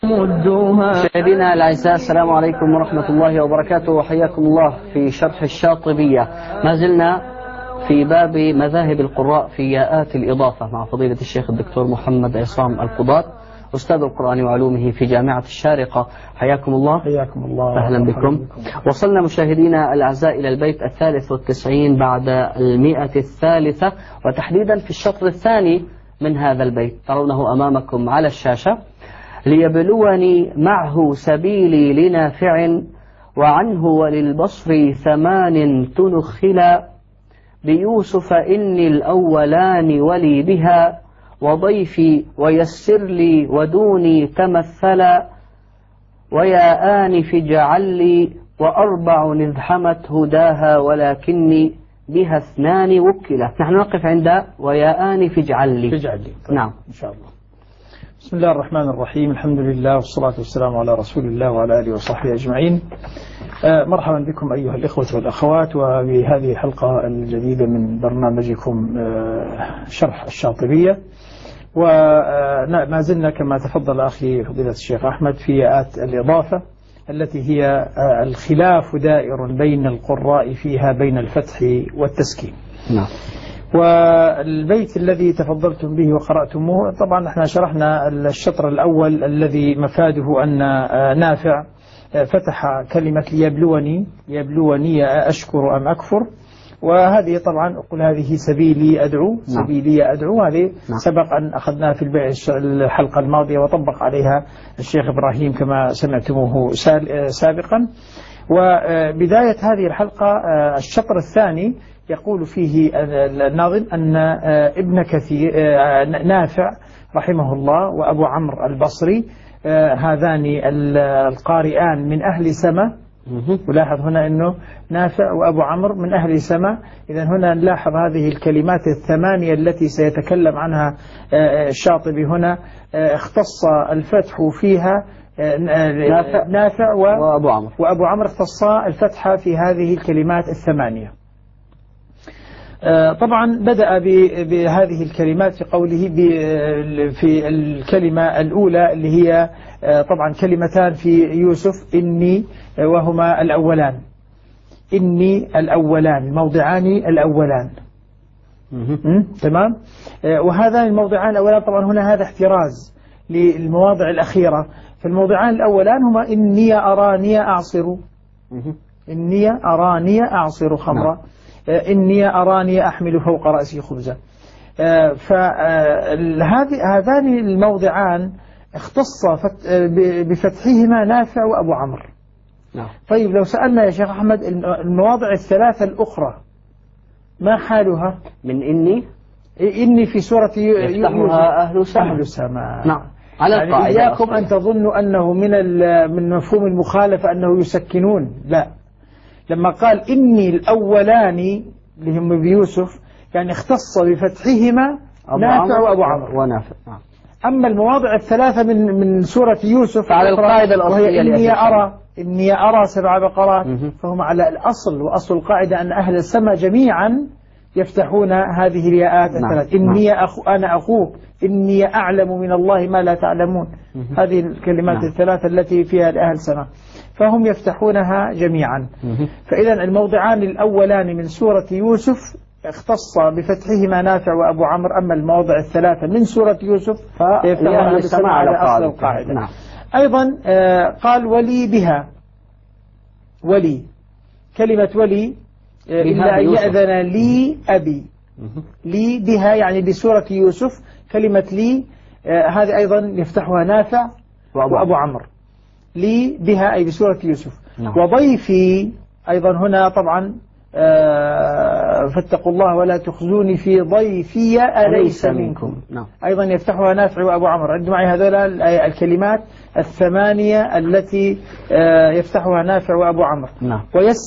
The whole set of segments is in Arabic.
مشاهدينا الأعزاء، السلام عليكم ورحمة الله وبركاته، وحياكم الله في شرح الشاطبية. ما زلنا في باب مذاهب القراء في ياءات الإضافة مع فضيلة الشيخ الدكتور محمد عصام القضاة، أستاذ القرآن وعلومه في جامعة الشارقة. حياكم الله. حياكم الله. أهلا بكم. وصلنا مشاهدينا الأعزاء إلى البيت 93 بعد 100، وتحديدا في الشطر الثاني من هذا البيت، ترونه أمامكم على الشاشة: ليبلوني معه سبيلي لنافع، وعنه وللبصر 8 تنخلا، بيوسف إني الأولان ولي بها، وضيفي ويسر لي ودوني تمثلا، ويا آنف اجعل لي، وأربع نذحمت هداها، ولكني بها 2 وكلا. نحن نقف عند ويا آنف اجعل لي. طيب. نعم إن شاء الله. بسم الله الرحمن الرحيم، الحمد لله والصلاة والسلام على رسول الله وعلى آله وصحبه أجمعين. مرحبا بكم أيها الإخوة والأخوات، وبهذه الحلقة الجديدة من برنامجكم شرح الشاطبية. وما زلنا كما تفضل أخي فضيلة الشيخ أحمد في ياءات الإضافة التي هي الخلاف دائر بين القراء فيها بين الفتح والتسكين. نعم. والبيت الذي تفضلتم به وقرأتموه، طبعا احنا شرحنا الشطر الأول الذي مفاده أن نافع فتح كلمة ليبلوني أشكر أم أكفر، وهذه طبعا أقول هذه سبيلي أدعو. نعم. سبيلي أدعو هذه نعم. سبق أن أخذناها في الحلقة الماضية وطبق عليها الشيخ إبراهيم كما سمعتموه سابقا. وبداية هذه الحلقة الشطر الثاني يقول فيه الناظم أن ابن كثير نافع رحمه الله وأبو عمرو البصري هذان القارئان من أهل سما. ولاحظ هنا أنه نافع وأبو عمرو من أهل سما. إذن هنا نلاحظ هذه الكلمات 8 التي سيتكلم عنها الشاطبي هنا اختص الفتح فيها نافع وأبو عمرو اختص الفتح في هذه الكلمات 8. طبعا بدأ بهذه الكلمات في قوله في الكلمة الأولى اللي هي طبعا كلمتان في يوسف، إني، وهما الأولان، إني الأولان، الموضعان الأولان. تمام. وهذان الموضعان الأولان طبعا هنا هذا احتراز للمواضع الأخيرة. فالموضعان الأولان هما إني أراني أعصر، إني أراني أعصر خمرا، إني أراني أحمل فوق رأسي خبزا. فهذان الموضعان اختص بفتحهما نافع وأبو عمرو. نعم. طيب لو سألنا يا شيخ أحمد المواضع الثلاثة الأخرى ما حالها؟ من إني في سورة يفتحها أهل السماء. نعم. على يعني إياكم أن تظنوا أنه من مفهوم المخالفة أنه يسكنون، لا. لما قال إني الأولاني اللي هم بيوسف يعني اختص بفتحهما نافع وأبو عمرو ونافع. نعم. أما المواضع الثلاثة من سورة يوسف على القاعدة الأصلية إني أرى 7 بقرات، فهم على الأصل، وأصل القاعدة أن أهل السماء جميعا يفتحون هذه الياءات الثلاث. إني أنا أخوك، إني أعلم من الله ما لا تعلمون. هذه الكلمات الثلاثة التي فيها أهل السماء فهم يفتحونها جميعا. فإذا الموضعان الأولان من سورة يوسف اختص بفتحهما نافع وأبو عمرو، أما المواضع الثلاثة من سورة يوسف فيفتحونها بالسماع على أصل القاعدة. نعم. أيضا قال ولي بها، ولي، كلمة ولي إلا أن يأذن لي أبي. لي بها يعني بسورة يوسف، كلمة لي هذه أيضا يفتحها نافع وأبو عمرو. لي بها أي بسورة يوسف. نعم. وضيفي أيضا هنا طبعا فاتقوا الله ولا تخزوني في ضيفي أليس منكم. نعم. أيضا يفتحها نافع وأبو عمرو. عندما معي هذول الكلمات 8 التي يفتحها نافع وأبو عمرو. نعم.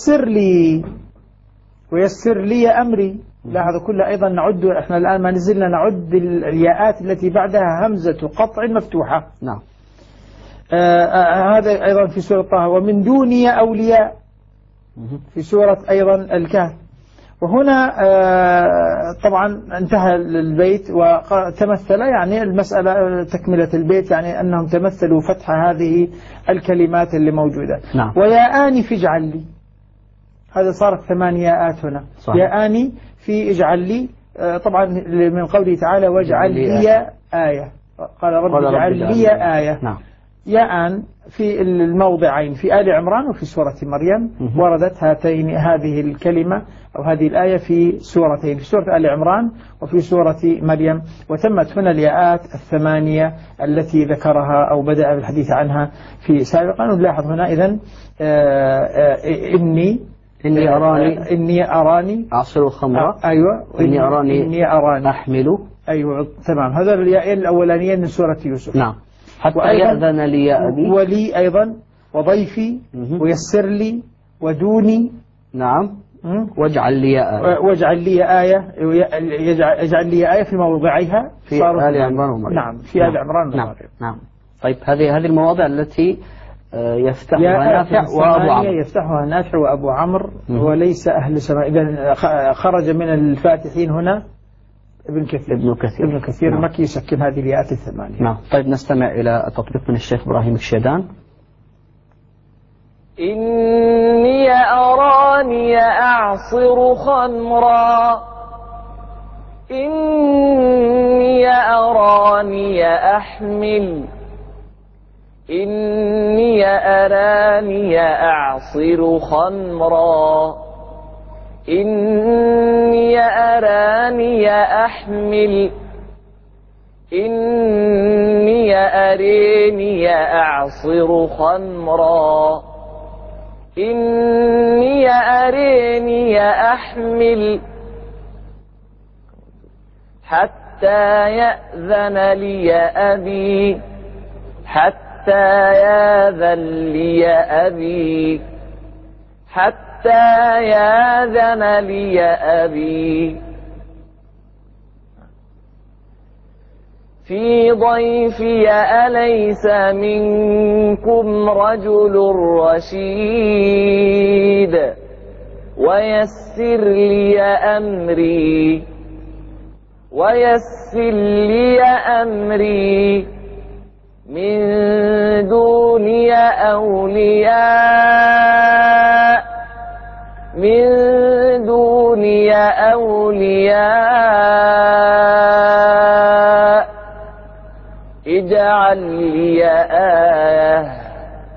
ويسر لي أمري. لاحظوا كلها أيضا نعد، احنا الآن ما نزلنا نعد الياءات التي بعدها همزة قطع مفتوحة. نعم. هذا أيضا في سورة طه. ومن دوني أولياء في سورة أيضا الكهف. وهنا طبعا انتهى البيت وتمثل يعني المسألة تكملة البيت، يعني أنهم تمثلوا فتح هذه الكلمات اللي موجودة. نعم. ويا آني في اجعل لي، هذا صارت 8 ياءات هنا. صحيح. يا آني في اجعل لي، طبعا من قوله تعالى واجعل لي آية، قال رب اجعل لي آية. نعم. ياء في الموضعين في آل عمران وفي سورة مريم، وردت هذه الكلمة أو هذه الآية في سورتين، في سورة آل عمران وفي سورة مريم، وتمت هنا الياءات 8 التي ذكرها أو بدأ بالحديث عنها في سابقا. ونلاحظ هنا إذن إني أراني أعصر خمرا. أيوة. إني أراني أحمل. أيوة تمام. هذا الياءين الأولانيين من سورة يوسف. نعم. حتى يأذن لي يا أبي، ولي أيضا، وضيفي، ويسر لي، ودوني. نعم. واجعل لي آية. واجعل لي آية، يجعل لي آية في موضعيها في آل عمران ومريم. نعم في آل عمران ومريم. نعم. طيب هذه المواضع التي يفتحها نافع وأبو عمرو. يفتحها نافع وأبو عمرو وليس أهل سماء. إذا خرج من الفاتحين هنا ابن كثير نعم. المكي يسكن هذه الياءات 8. نعم. طيب نستمع إلى التطبيق من الشيخ إبراهيم الشيدان. إني أراني أعصر خمرا، إني أراني أحمل، إني أراني أعصر خمرا، إني أراني أحمل، إني أريني أعصر خمرا، إني أريني أحمل، حتى يأذن لي أبي، حتى يأذن لي أبي، حتى يأذن لي أبي، في ضيفي أليس منكم رجل رشيد، ويسر لي أمري، ويسر لي أمري، من دوني أولياء، من دوني أولياء، اجعل لي آية.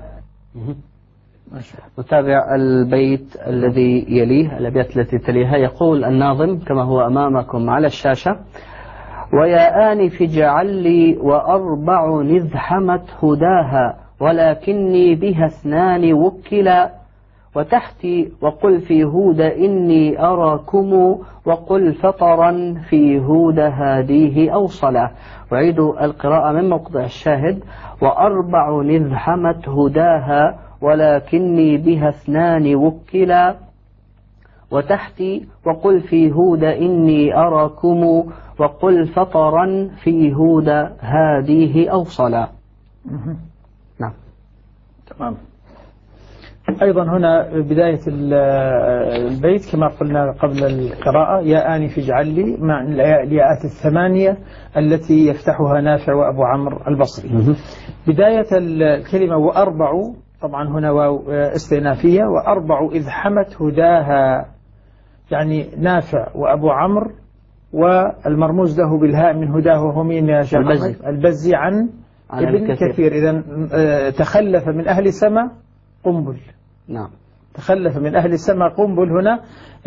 نتابع البيت الذي يليه، الأبيات التي تليها. يقول الناظم كما هو أمامكم على الشاشة: ويا آنف اجعل لي وأربع نذحمت هداها، ولكني بها 2 وكلا، وتحتي وقل في هود إني أراكم، وقل فطرا في هود هاديه أوصلا. أعيد القراءة من موقع الشاهد: وأربع نذحمت هداها، ولكني بها 2 وكلا، وتحتي وقل في هود إني أراكم، وقل فطرا في هود هاديه أوصلا. نعم. تمام. أيضا هنا بداية البيت كما قلنا قبل القراءة: يا آنف اجعل لي، مع الياءات 8 التي يفتحها نافع وأبو عمرو البصري. بداية الكلمة وأربع، طبعا هنا واو استئنافية، وأربع إذ حمت هداها، يعني نافع وأبو عمرو والمرموز له بالهاء من هداه وهو مين يا شيخ؟ البزي عن ابن كثير. إذن تخلف من أهل السماء قنبل. نعم. تخلف من أهل السماء قنبل. هنا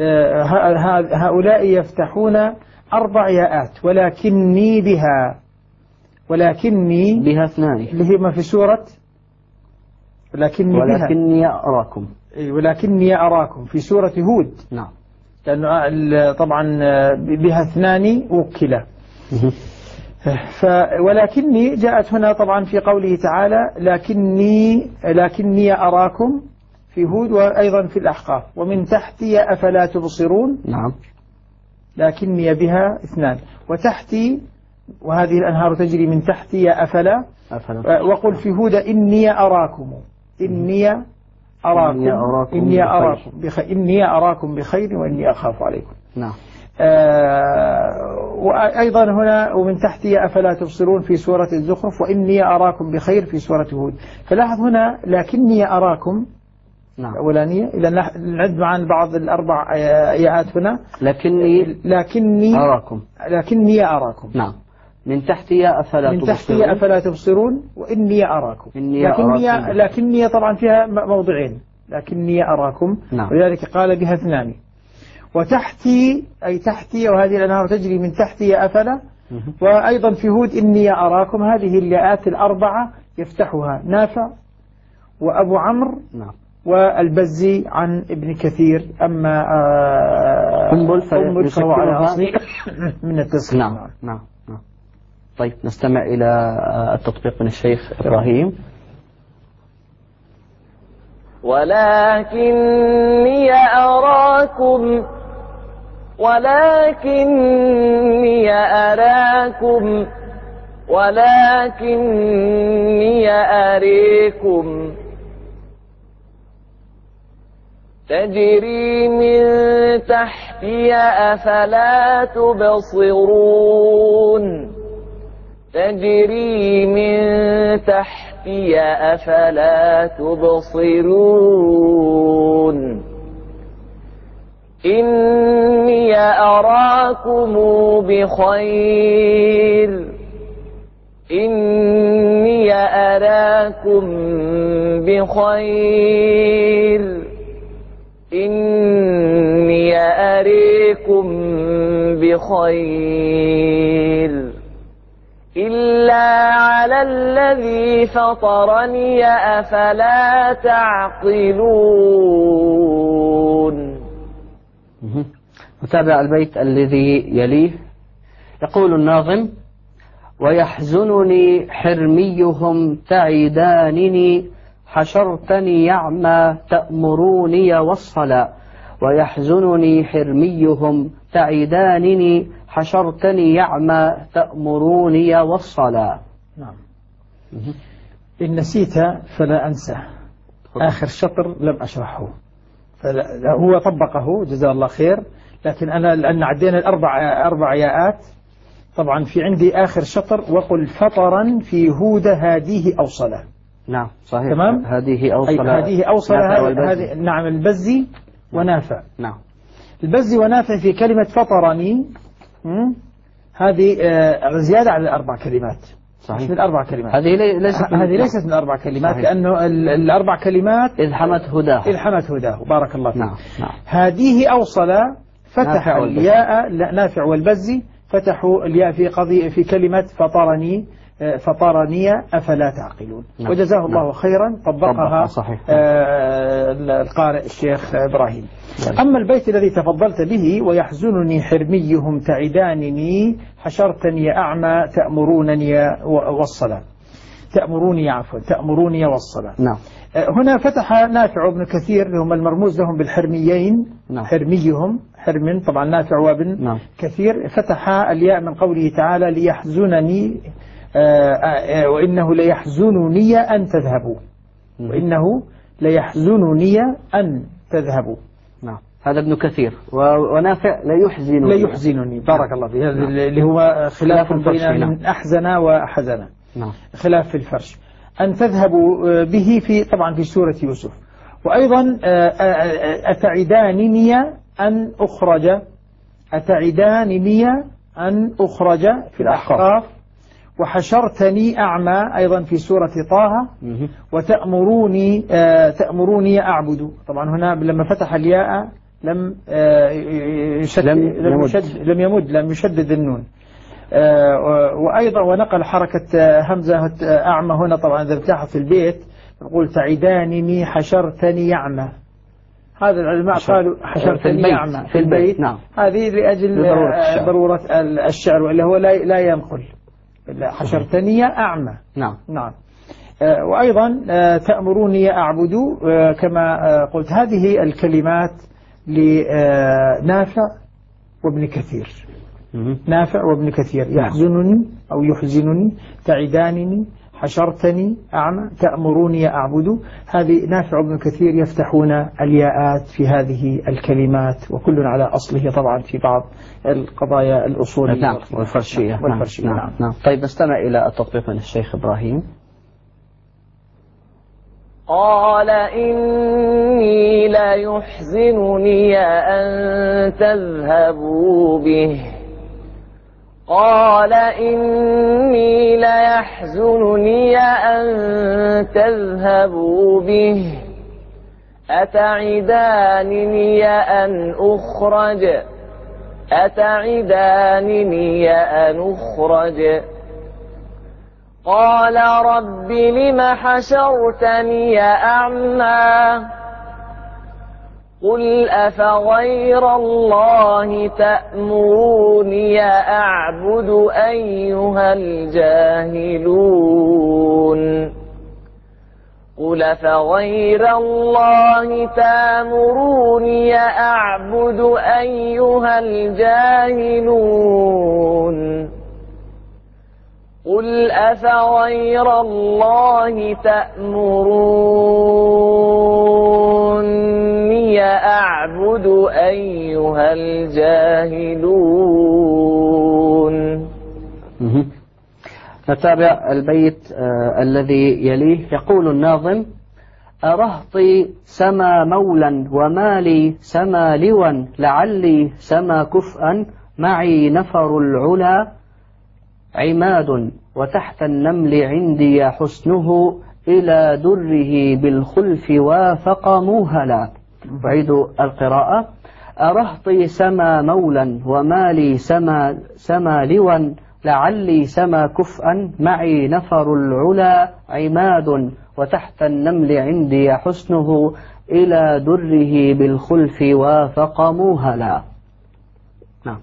هؤلاء يفتحون 4 ياءات، ولكني بها 2 اللي هي ما في سورة ولكني أراكم. ولكني أراكم في سورة هود. نعم. لأنه طبعا بها 2 وكلا. ولكني جاءت هنا طبعا في قوله تعالى لكني أراكم في هود، وأيضا في الأحقاف: ومن تحتي أفلا تبصرون. نعم. لكني بها 2، وتحتي وهذه الأنهار تجري من تحتي أفلا. وقل في هود إني أراكم، إني إني أراكم بخير وإني أخاف عليكم. نعم. وأيضا هنا ومن تحتي أفلا تبصرون في سورة الزخرف، وإني أراكم بخير في سورة هود. فلاحظ هنا لكني أراكم. نعم. أولانية إذا نعد معا بعض الأربع آيات هنا. لكني أراكم. نعم. من تحتي أفلا تبصرون وإني أراكم. لكني طبعا فيها موضعين، لكني أراكم. نعم. ولذلك قال بها اثنان. وتحتي أي تحتي، وهذه الأنهار تجري من تحتي أفلا. وأيضا في هود إني أراكم. هذه الآيات الأربعة يفتحها نافع وأبو عمرو. نعم. والبزي عن ابن كثير. أما قنبل فهو على أصل من التسخين. نعم. نعم. طيب نستمع إلى التطبيق من الشيخ إبراهيم. ولكني أراكم أريكم تجري من تحتي أفلا تبصرون. إني أراكم بخير. إني أريكم بخير إلا على الذي فطرني أفلا تعقلون. نتابع البيت الذي يليه. يقول الناظم: ويحزنني حرميهم تعدانني حشرتني يعمى تأمروني والصلاة. ويحزنني حرميهم تعدانني حشرتني يعمى تأمروني والصلاة. نعم. إن نسيت فلا أنسى. آخر شطر لم أشرحه، هو طبقه جزاه الله خير، لكن أنا لأن عدينا أربع ياءات. طبعا في عندي آخر شطر: وقل فطرا في هود هذه أوصله. نعم صحيح. تمام. هذه أوصله. نعم. البزي ونافع. نعم. البزي ونافع في كلمة فطرني. هذه زيادة على الأربع كلمات. صحيح. من 4 كلمات. هذه ليست من 4 كلمات. صحيح. لأنه الأربع كلمات إلحمت هداه. بارك الله فيك. نعم. هذه أوصل. فتح الياء نافع والبزي فتحوا الياء في كلمة فطرني أفلا تعقلون. نعم. وجزاه الله خيرا طبقها القارئ الشيخ إبراهيم. أما البيت الذي تفضلت به: ويحزنني حرميهم تعدانني حشرتني أعمى تأمروني والصلاة. تأمروني والصلاة. نعم. هنا فتح نافع وابن كثير هم المرموز لهم بالحرميين. نعم. حرميهم حرم طبعا نافع وابن نعم. كثير. فتح الياء من قوله تعالى: ليحزنني وإنه ليحزنني أن تذهبوا. وإنه ليحزنني أن تذهبوا. نعم. هذا ابن كثير. ونافع لا يحزنني. بارك الله فيه. اللي هو خلاف بين من أحزن وحزن. نعم. خلاف في الفرش. أن تذهبوا به طبعا في سورة يوسف. وأيضا أتعدانني أن أخرج في الأحقاف. وحشرتني أعمى أيضا في سورة طه. تأمروني أعبد. طبعا هنا لما فتح الياء لم يشدد النون. وأيضا ونقل حركة همزة أعمى هنا. طبعا إذا ارتاح في البيت نقول: تعدانني حشرتني أعمى. هذا العلماء قالوا حشرتني أعمى في البيت. نعم. هذه لأجل ضرورة الشعر، وإلا هو لا ينقل. حشرتني أعمى. نعم. وأيضا تأمروني أعبد كما قلت. هذه الكلمات لنافع وابن كثير. يحزنني أو يحزنني تعدانني حشرتني أعمى تأمروني أعبد. هذه نافع بن كثير يفتحون الياءات في هذه الكلمات، وكل على أصله طبعا في بعض القضايا الأصولية. نعم والفرشية. نعم. طيب نستمع إلى التطبيق من الشيخ إبراهيم. قال إني ليحزنني أن تذهبوا به. قال إني ليحزنني أن تذهبوا به أتعدانني أن أخرج. قال رب لم حشرتني أعمى قل أفغير الله تأمروني أعبد أيها الجاهلون. قل أفغير الله تأمروني أعبد أيها الجاهلون. قل أفغير الله تأمروني أعبد أيها الجاهلون. نتابع البيت الذي يليه. يقول الناظم: أرهطي سما مولا ومالي سما لوا لعلي سما كفءا معي نفر العلا عماد وتحت النمل عندي حسنه إلى دره بالخلف وافق موهلا. أعيد القراءة: أرهطي سما مولا ومالي سما لوا لعلي سما كفءا معي نفر العلا عماد وتحت النمل عندي حسنه إلى دره بالخلف وافق موهلا. نعم.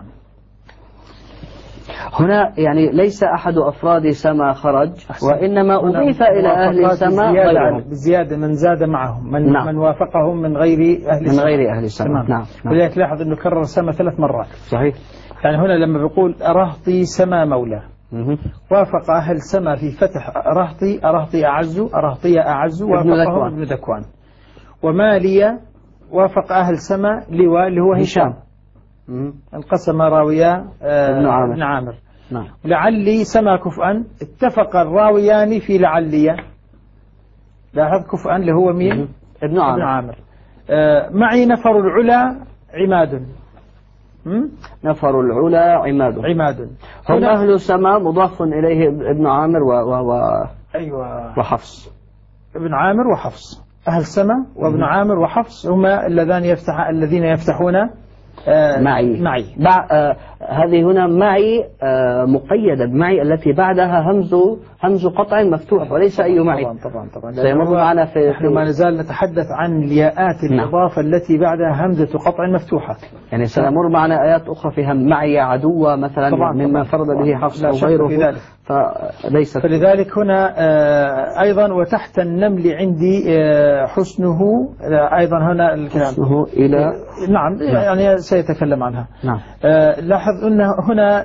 هنا يعني ليس أحد أفراد سما خرج، وإنما أضيف إلى أهل السماء غيرهم بزيادة من زاد معهم من وافقهم من غير أهل السماء. نعم. ولذلك لاحظ أنه كرر سما 3 مرات. صحيح. يعني هنا لما بيقول أرهطي سما مولى وافق أهل سما في فتح أرهطي أعز وافقهم ابن ذكوان. ومالي وافق أهل سما لواء اللي هو هشام انقسم راويا ابن عامر. نعم. لعلي سما كفءا اتفق الراويان في لعلية. لاحظ كفءا اللي هو مين؟ ابن عامر. معي نفر العلا عماد. نفر العلا عماد هم أهل السماء مضاف إليه ابن عامر أيوة وحفص. ابن عامر وحفص أهل السماء، وابن عامر وحفص هما الذين يفتحون معي. هذه هنا معي مقيدة بمعي التي بعدها همز قطع مفتوح وليس أي معي. طبعا سيمر معنا نحن ما نزال نتحدث عن الياءات الإضافة التي بعدها همزة قطع مفتوحة. يعني سيمر معنا آيات أخرى فيها معي عدوة مثلا مما فرض به حفص أو غيره، فلذلك هنا أيضا وتحت النمل عندي حسنه. أيضا هنا الكلام حسنه إلى نعم يعني سيتكلم عنها. نعم. لاحظ أن هنا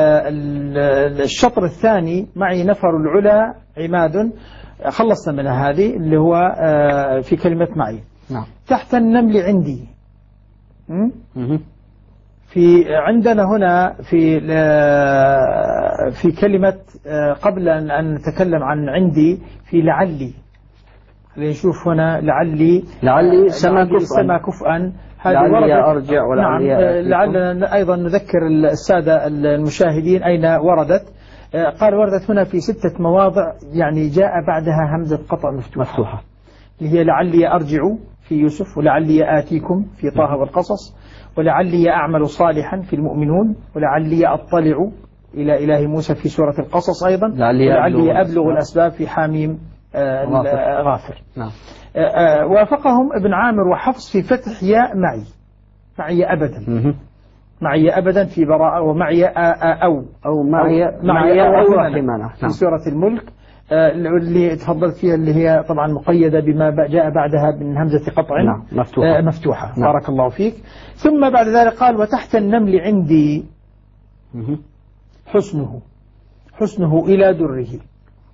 الشطر الثاني معي نفر العلا عماد خلصنا من هذه اللي هو في كلمة معي. نعم. تحت النمل عندي في عندنا هنا في كلمة قبل أن نتكلم عن عندي في لعلي. نشوف هنا لعلي سما كفءا. لعلي أرجع ولعلي لعلنا أيضا نذكر السادة المشاهدين أين وردت. قال وردت هنا في 6 مواضع، يعني جاء بعدها همزة قطع مفتوحة اللي هي لعلي أرجع في يوسف، ولعلي آتيكم في طه والقصص، ولعلي أعمل صالحا في المؤمنون، ولعلي أطلع إلى إله موسى في سورة القصص أيضا، ولعلي أبلغ الأسباب في حاميم غافر. نعم. وافقهم ابن عامر وحفص في فتح ياء معي أبدا. معي أبدا في براءة، ومعي أو معي رحمنا في سورة الملك اللي تفضلت فيها اللي هي طبعا مقيدة بما جاء بعدها من همزة قطع مفتوحة. بارك الله فيك. ثم بعد ذلك قال وتحت النمل عندي حسنه إلى دره.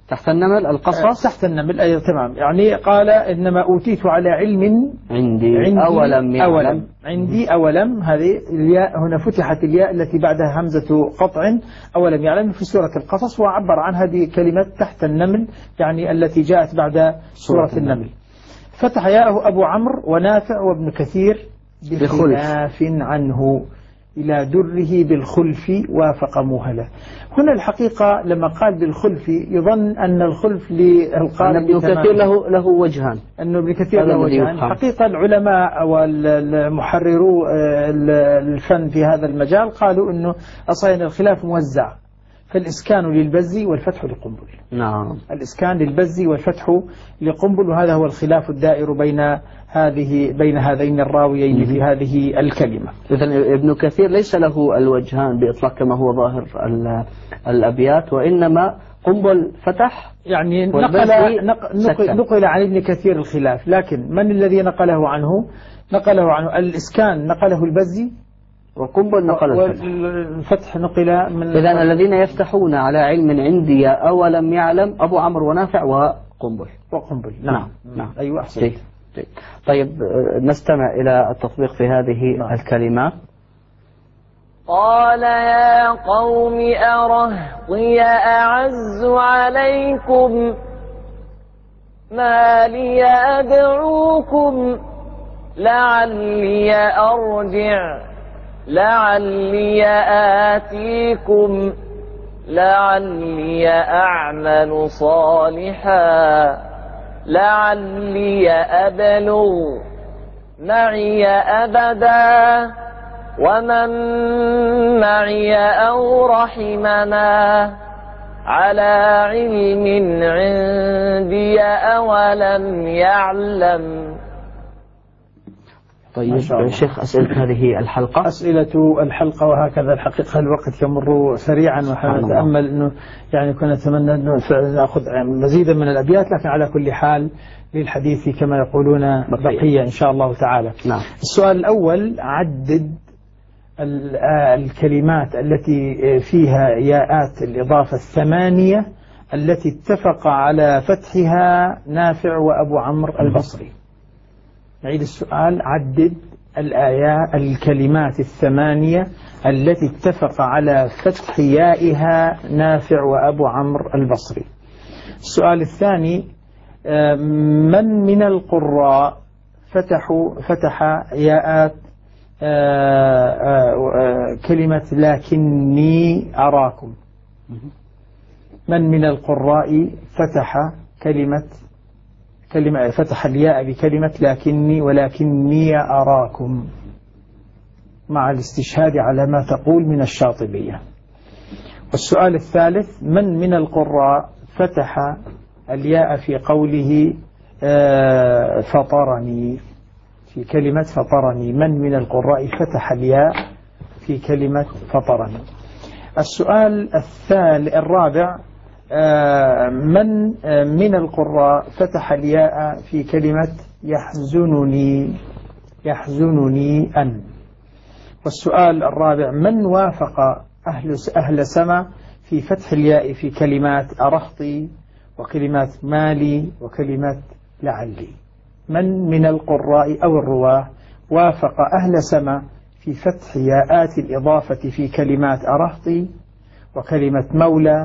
تحت النمل القصص. تحت النمل أي تمام. يعني قال إنما أوتيت على علم عندي أولم يعلم. عندي أولم، هذه الياء هنا فتحت الياء التي بعدها همزة قطع، أولم يعلم في سورة القصص، وعبر عن هذه كلمة تحت النمل يعني التي جاءت بعد سورة النمل. فتح ياءه أبو عمرو ونافع وابن كثير بخلاف عنه إلى دره بالخلف وافق موهلة. هنا الحقيقة لما قال بالخلف يظن أن الخلف للقارئ ابن كثير له وجهان، أنه ابن كثير له وجهان. حقيقة العلماء والمحررو الفن في هذا المجال قالوا أنه أصلا الخلاف موزع، فالإسكان للبزي والفتح لقنبل. نعم، الإسكان للبزي والفتح لقنبل، وهذا هو الخلاف الدائر بين هذين الراويين في هذه الكلمة. إذن ابن كثير ليس له الوجهان بإطلاق كما هو ظاهر الأبيات، وإنما قنبل فتح يعني نقل عن ابن كثير الخلاف، لكن من الذي نقله عنه الإسكان نقله البزي، وقنبل نقل الفتح نقل من. إذن الذين يفتحون على علم عندي أولم يعلم أبو عمرو ونافع وقنبل. نعم. أيوة أحسن. طيب نستمع إلى التطبيق في هذه الكلمات. قال يا قوم أرهطي أعز عليكم ما لي أدعوكم لعلي أرجع لعلي آتيكم لعلي أعمل صالحا لعلي أبلغ معي أبدا ومن معي أو رحمنا على علم عندي أولم يعلم. طيب شيخ، أسئلة هذه الحلقة. أسئلة الحلقة، وهكذا الحقيقة الوقت يمر سريعا، ونتأمل أنه يعني كنا نتمنى أنه نأخذ مزيدا من الأبيات، لكن على كل حال للحديث كما يقولون بقية إن شاء الله تعالى. نعم. السؤال الأول: عدد الكلمات التي فيها ياءات الإضافة 8 التي اتفق على فتحها نافع وأبو عمرو البصري. نعيد السؤال: عدد الكلمات 8 التي اتفق على فتح يائها نافع وأبو عمرو البصري. السؤال الثاني: من من القراء فتح ياءات كلمة لكني أراكم؟ من من القراء فتح الياء بكلمة لكني ولكني أراكم، مع الاستشهاد على ما تقول من الشاطبية. والسؤال الثالث: من من القراء فتح الياء في قوله فطرني، في كلمة فطرني؟ من من القراء فتح الياء في كلمة فطرني؟ السؤال الرابع: من القراء فتح الياء في كلمة يحزنني أن؟ والسؤال الرابع: من وافق أهل سما في فتح الياء في كلمات أرهطي وكلمات مالي وكلمة لعلي؟ من من القراء أو الرواة وافق أهل سما في فتح ياءات الإضافة في كلمات أرهطي وكلمة مولى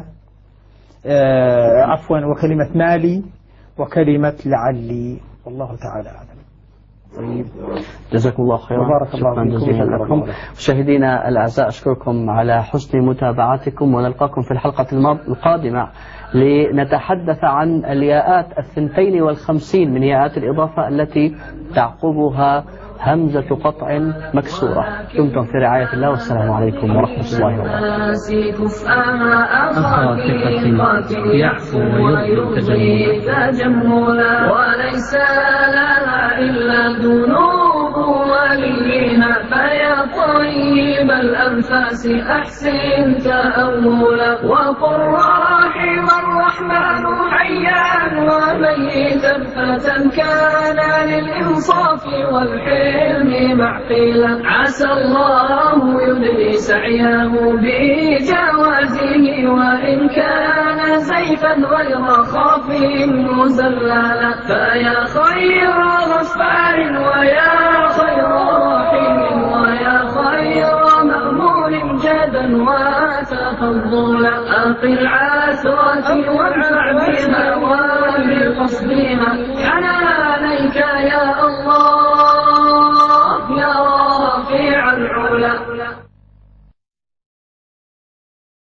وكلمة مالي وكلمة لعلي؟ والله تعالى أعلم. طيب، جزاكم الله خيرا. بارك الله جزيلا لكم. مشاهدينا الأعزاء، أشكركم على حسن متابعتكم، ونلقاكم في الحلقة القادمة لنتحدث عن الياءات 52 من ياءات الإضافة التي تعقبها همزة قطع مكسورة. دمتم في رعاية الله، والسلام عليكم ورحمة الله وبركاته. أخا ثقة يعفو ويرضي تجملا، وليس لها إلا ذنوب وليها، فيا طيب الأنفال الأنفاس أحسن تأولا وقل رحم الرحمن حيا وميتا فتى كان للإنصاف والحلم معقلا عسى الله يدري سعيه بجوازه وإن كان سيفا غير خاف مزللا فيا خير غفار ويا خير رحيم ويا خير مأمون جدا وتفضلا أقل عثرتي وادفع بها وبقصدها حنانيك يا الله يا رافع العلا.